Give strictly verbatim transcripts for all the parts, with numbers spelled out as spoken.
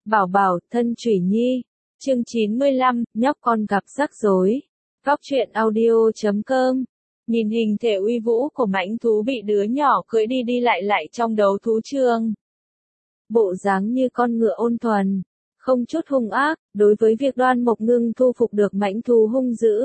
Bảo bảo, thân Trủy Nhi. Chương chín mươi lăm, nhóc con gặp rắc rối. Góc truyện audio chấm com. Nhìn hình thể uy vũ của mãnh thú bị đứa nhỏ cưỡi đi đi lại lại trong đấu thú trường. Bộ dáng như con ngựa ôn thuần, không chút hung ác, đối với việc Đoan Mộc Ngưng thu phục được mãnh thú hung dữ.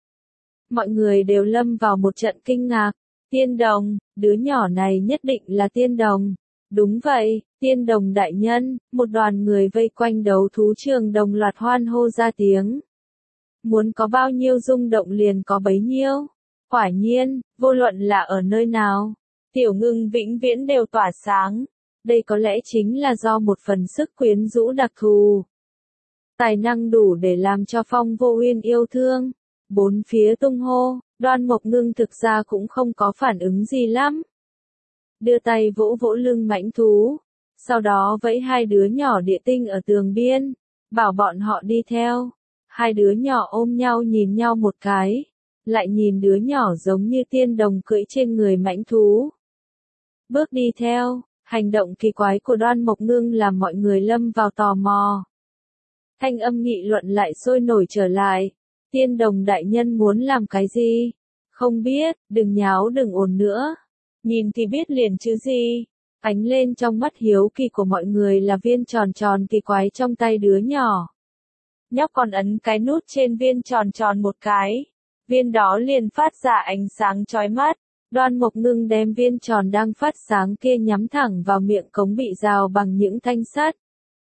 Mọi người đều lâm vào một trận kinh ngạc. Tiên đồng, đứa nhỏ này nhất định là tiên đồng. Đúng vậy, tiên đồng đại nhân, một đoàn người vây quanh đấu thú trường đồng loạt hoan hô ra tiếng. Muốn có bao nhiêu rung động liền có bấy nhiêu. Quả nhiên, vô luận là ở nơi nào, Tiểu Ngưng vĩnh viễn đều tỏa sáng. Đây có lẽ chính là do một phần sức quyến rũ đặc thù. Tài năng đủ để làm cho Phong Vô Uyên yêu thương. Bốn phía tung hô, Đoan Mộc Ngưng thực ra cũng không có phản ứng gì lắm. Đưa tay vỗ vỗ lưng mãnh thú, sau đó vẫy hai đứa nhỏ địa tinh ở tường biên, bảo bọn họ đi theo. Hai đứa nhỏ ôm nhau nhìn nhau một cái, lại nhìn đứa nhỏ giống như tiên đồng cưỡi trên người mãnh thú. Bước đi theo, hành động kỳ quái của Đoan Mộc Ngưng làm mọi người lâm vào tò mò. Thanh âm nghị luận lại sôi nổi trở lại. Tiên đồng đại nhân muốn làm cái gì? Không biết, đừng nháo đừng ồn nữa. Nhìn thì biết liền chứ gì. Ánh lên trong mắt hiếu kỳ của mọi người là viên tròn tròn kỳ quái trong tay đứa nhỏ. Nhóc còn ấn cái nút trên viên tròn tròn một cái. Viên đó liền phát ra ánh sáng chói mắt. Đoan Mộc Ngưng đem viên tròn đang phát sáng kia nhắm thẳng vào miệng cống bị rào bằng những thanh sắt.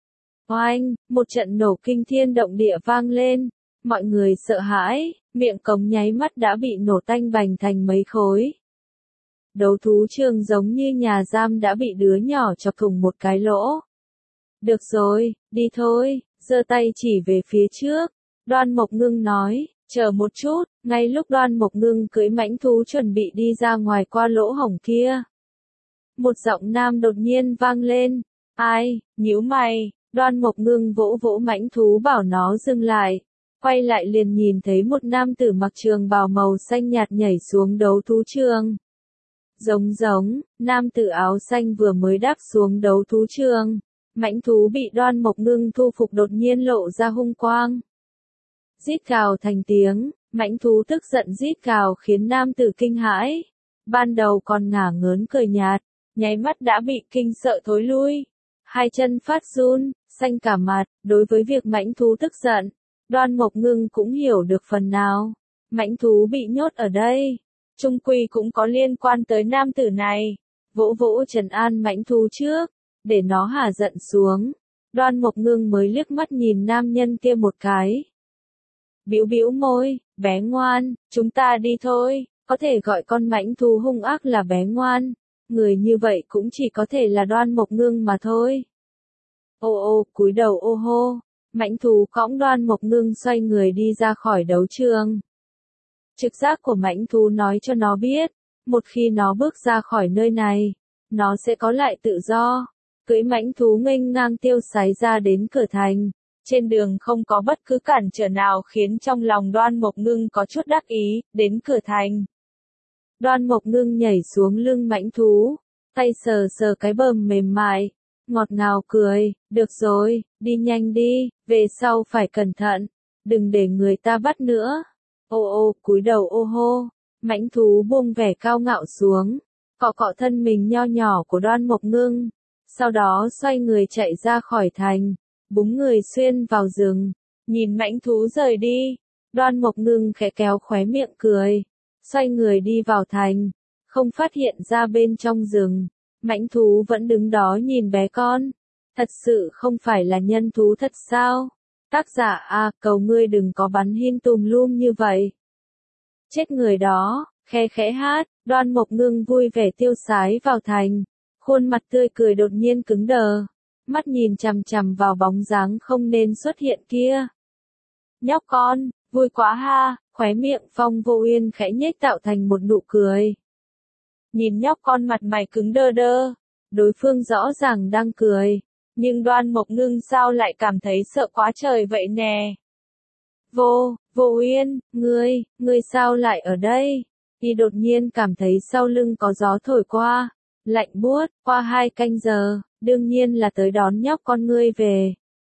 Oanh, một trận nổ kinh thiên động địa vang lên. Mọi người sợ hãi, miệng cống nháy mắt đã bị nổ tanh bành thành mấy khối. Đấu thú trường giống như nhà giam đã bị đứa nhỏ chọc thủng một cái lỗ. Được rồi, đi thôi, giơ tay chỉ về phía trước. Đoan Mộc Ngưng nói, chờ một chút, ngay lúc Đoan Mộc Ngưng cưỡi mãnh thú chuẩn bị đi ra ngoài qua lỗ hổng kia. Một giọng nam đột nhiên vang lên, ai, nhíu mày, Đoan Mộc Ngưng vỗ vỗ mãnh thú bảo nó dừng lại. Quay lại liền nhìn thấy một nam tử mặc trường bào màu xanh nhạt nhảy xuống đấu thú trường. Giống giống, nam tử áo xanh vừa mới đáp xuống đấu thú trường. Mãnh thú bị Đoan Mộc Ngưng thu phục đột nhiên lộ ra hung quang. Rít gào thành tiếng, mãnh thú tức giận rít gào khiến nam tử kinh hãi. Ban đầu còn ngả ngớn cười nhạt, nháy mắt đã bị kinh sợ thối lui. Hai chân phát run, xanh cả mặt, đối với việc mãnh thú tức giận. Đoan Mộc Ngưng cũng hiểu được phần nào. Mãnh thú bị nhốt ở đây, chung quy cũng có liên quan tới nam tử này. Vỗ vỗ trấn an mãnh thú trước, để nó hả giận xuống. Đoan Mộc Ngưng mới liếc mắt nhìn nam nhân kia một cái. Bĩu bĩu môi, bé ngoan, chúng ta đi thôi. Có thể gọi con mãnh thú hung ác là bé ngoan. Người như vậy cũng chỉ có thể là Đoan Mộc Ngưng mà thôi. Ô ô, cúi đầu ô hô. Mãnh thú cõng Đoan Mộc Ngưng xoay người đi ra khỏi đấu trường. Trực giác của mãnh thú nói cho nó biết, một khi nó bước ra khỏi nơi này, nó sẽ có lại tự do. Cưỡi mãnh thú nghênh ngang tiêu sái ra đến cửa thành. Trên đường không có bất cứ cản trở nào khiến trong lòng Đoan Mộc Ngưng có chút đắc ý, đến cửa thành. Đoan Mộc Ngưng nhảy xuống lưng mãnh thú, tay sờ sờ cái bờm mềm mại. Ngọt ngào cười, được rồi, đi nhanh đi, về sau phải cẩn thận, đừng để người ta bắt nữa. Ô ô, cúi đầu ô hô, mãnh thú buông vẻ cao ngạo xuống, cọ cọ thân mình nho nhỏ của Đoan Mộc Ngưng, sau đó xoay người chạy ra khỏi thành, búng người xuyên vào rừng, nhìn mãnh thú rời đi. Đoan Mộc Ngưng khẽ kéo khóe miệng cười, xoay người đi vào thành, không phát hiện ra bên trong rừng. Mãnh thú vẫn đứng đó nhìn bé con. Thật sự không phải là nhân thú thật sao? Tác giả A, cầu ngươi đừng có bắn hin tùm lum như vậy. Chết người đó, khe khẽ hát, Đoan Mộc Ngưng vui vẻ tiêu sái vào thành. Khuôn mặt tươi cười đột nhiên cứng đờ. Mắt nhìn chằm chằm vào bóng dáng không nên xuất hiện kia. Nhóc con, vui quá ha, khóe miệng Phong Vô Uyên khẽ nhếch tạo thành một nụ cười. Nhìn nhóc con mặt mày cứng đơ đơ, đối phương rõ ràng đang cười, nhưng Đoan Mộc Ngưng sao lại cảm thấy sợ quá trời vậy nè. Vô, Vô Uyên, ngươi, ngươi sao lại ở đây? Y đột nhiên cảm thấy sau lưng có gió thổi qua, lạnh buốt, qua hai canh giờ, đương nhiên là tới đón nhóc con ngươi về.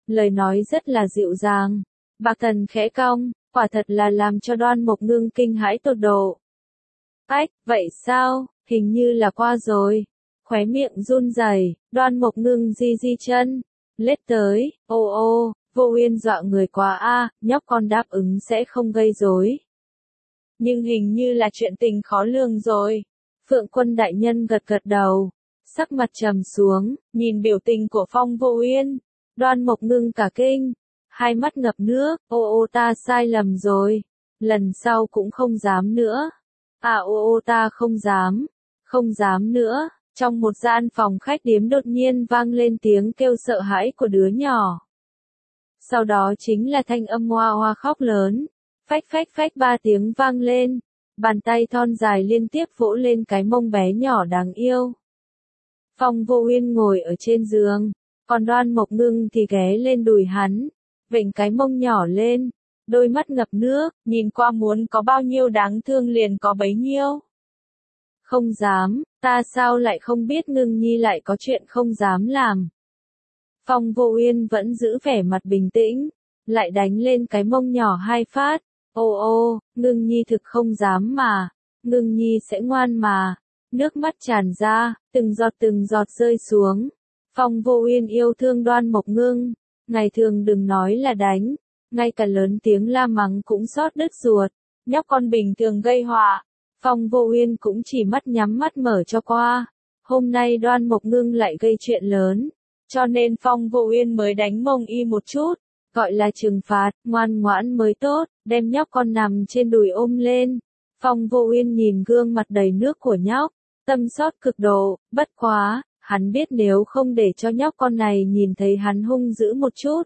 lời nói rất là dịu dàng. Bạc Thần khẽ cong, quả thật là làm cho Đoan Mộc Ngưng kinh hãi tột độ. Ách, vậy sao, hình như là qua rồi. Khóe miệng run rẩy, Đoan Mộc Ngưng di di chân, lết tới, ô ô, Vô Uyên dọa người quá a, nhóc con đáp ứng sẽ không gây rối. Nhưng hình như là chuyện tình khó lường rồi. Phượng Quân đại nhân gật gật đầu, sắc mặt trầm xuống, nhìn biểu tình của Phong Vô Uyên, Đoan Mộc Ngưng cả kinh, hai mắt ngập nước, ô ô ta sai lầm rồi, lần sau cũng không dám nữa. À ô ô ta không dám, không dám nữa. Trong một gian phòng khách điếm đột nhiên vang lên tiếng kêu sợ hãi của đứa nhỏ. Sau đó chính là thanh âm hoa hoa khóc lớn, phách phách phách ba tiếng vang lên, bàn tay thon dài liên tiếp vỗ lên cái mông bé nhỏ đáng yêu. Phong Vô Uyên ngồi ở trên giường, còn Đoan Mộc Ngưng thì ghé lên đùi hắn, vểnh cái mông nhỏ lên, đôi mắt ngập nước, nhìn qua muốn có bao nhiêu đáng thương liền có bấy nhiêu. Không dám, ta sao lại không biết Ngưng Nhi lại có chuyện không dám làm. Phong Vô Uyên vẫn giữ vẻ mặt bình tĩnh, lại đánh lên cái mông nhỏ hai phát. Ô ô, Ngưng Nhi thực không dám mà, Ngưng Nhi sẽ ngoan mà. Nước mắt tràn ra, từng giọt từng giọt rơi xuống. Phong Vô Uyên yêu thương Đoan Mộc Ngưng, ngày thường đừng nói là đánh, ngay cả lớn tiếng la mắng cũng xót đứt ruột, nhóc con bình thường gây họa. Phong Vô Uyên cũng chỉ mắt nhắm mắt mở cho qua. Hôm nay Đoan Mộc Ngưng lại gây chuyện lớn, cho nên Phong Vô Uyên mới đánh mông y một chút, gọi là trừng phạt, ngoan ngoãn mới tốt, đem nhóc con nằm trên đùi ôm lên. Phong Vô Uyên nhìn gương mặt đầy nước của nhóc, tâm xót cực độ, bất quá, hắn biết nếu không để cho nhóc con này nhìn thấy hắn hung dữ một chút,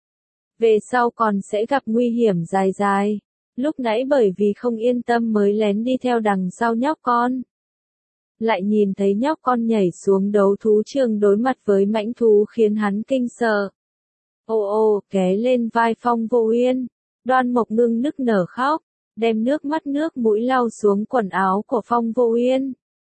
về sau còn sẽ gặp nguy hiểm dài dài. Lúc nãy bởi vì không yên tâm mới lén đi theo đằng sau nhóc con. Lại nhìn thấy nhóc con nhảy xuống đấu thú trường đối mặt với mãnh thú khiến hắn kinh sợ. Ô ô, ghé lên vai Phong Vô Uyên, Đoan Mộc Ngưng nức nở khóc, đem nước mắt nước mũi lau xuống quần áo của Phong Vô Uyên.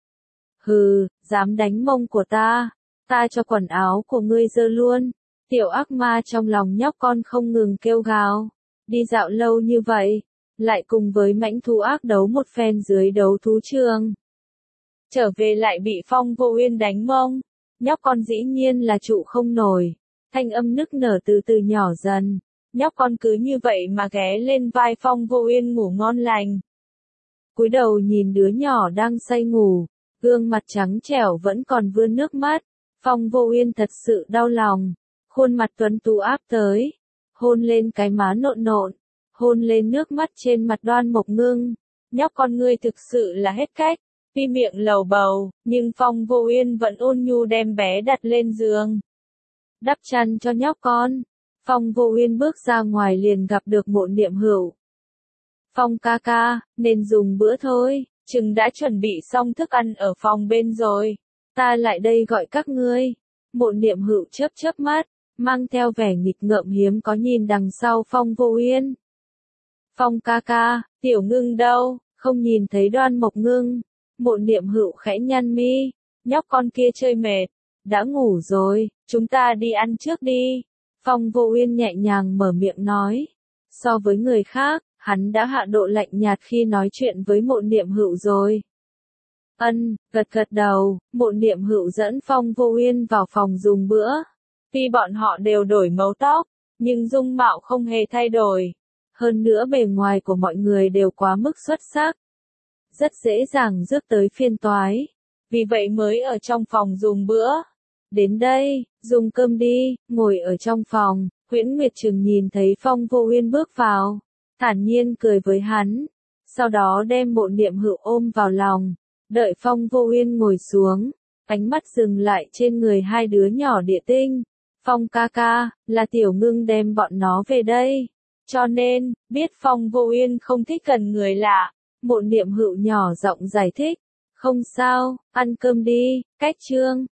Hừ, dám đánh mông của ta, ta cho quần áo của ngươi dơ luôn. Tiểu ác ma trong lòng nhóc con không ngừng kêu gào, đi dạo lâu như vậy, lại cùng với mãnh thú ác đấu một phen dưới đấu thú trường. Trở về lại bị Phong Vô Uyên đánh mông, nhóc con dĩ nhiên là trụ không nổi, thanh âm nức nở từ từ nhỏ dần, nhóc con cứ như vậy mà ghé lên vai Phong Vô Uyên ngủ ngon lành. Cúi đầu nhìn đứa nhỏ đang say ngủ, gương mặt trắng trẻo vẫn còn vươn nước mắt, Phong Vô Uyên thật sự đau lòng, khuôn mặt tuấn tú áp tới, hôn lên cái má nộn nộn, hôn lên nước mắt trên mặt Đoan Mộc Ngưng, nhóc con ngươi thực sự là hết cách. Pi miệng lầu bầu, nhưng Phong Vô Uyên vẫn ôn nhu đem bé đặt lên giường, đắp chăn cho nhóc con. Phong Vô Uyên bước ra ngoài liền gặp được Mộ Niệm Hữu. Phong ca ca, nên dùng bữa thôi, chừng đã chuẩn bị xong thức ăn ở phòng bên rồi, ta lại đây gọi các ngươi. Mộ Niệm Hữu chớp chớp mắt, mang theo vẻ nghịch ngợm hiếm có nhìn đằng sau Phong Vô Uyên. Phong ca ca, Tiểu Ngưng đâu, không nhìn thấy Đoan Mộc Ngưng. Mộ Niệm Hữu khẽ nhăn mi, nhóc con kia chơi mệt, đã ngủ rồi, chúng ta đi ăn trước đi. Phong Vô Uyên nhẹ nhàng mở miệng nói. So với người khác, hắn đã hạ độ lạnh nhạt khi nói chuyện với Mộ Niệm Hữu rồi. Ân, gật gật đầu, Mộ Niệm Hữu dẫn Phong Vô Uyên vào phòng dùng bữa. Tuy bọn họ đều đổi màu tóc, nhưng dung mạo không hề thay đổi. Hơn nữa bề ngoài của mọi người đều quá mức xuất sắc, rất dễ dàng rước tới phiền toái. Vì vậy mới ở trong phòng dùng bữa. Đến đây, dùng cơm đi, ngồi ở trong phòng, Huyễn Nguyệt Trừng nhìn thấy Phong Vô Uyên bước vào, thản nhiên cười với hắn, sau đó đem Mộ Niệm Hữu ôm vào lòng, đợi Phong Vô Uyên ngồi xuống, ánh mắt dừng lại trên người hai đứa nhỏ địa tinh. Phong ca ca, là Tiểu Ngưng đem bọn nó về đây, cho nên, biết Phong Vô Uyên không thích cần người lạ. Mộ Niệm Hữu nhỏ giọng giải thích, không sao, ăn cơm đi, cách chương.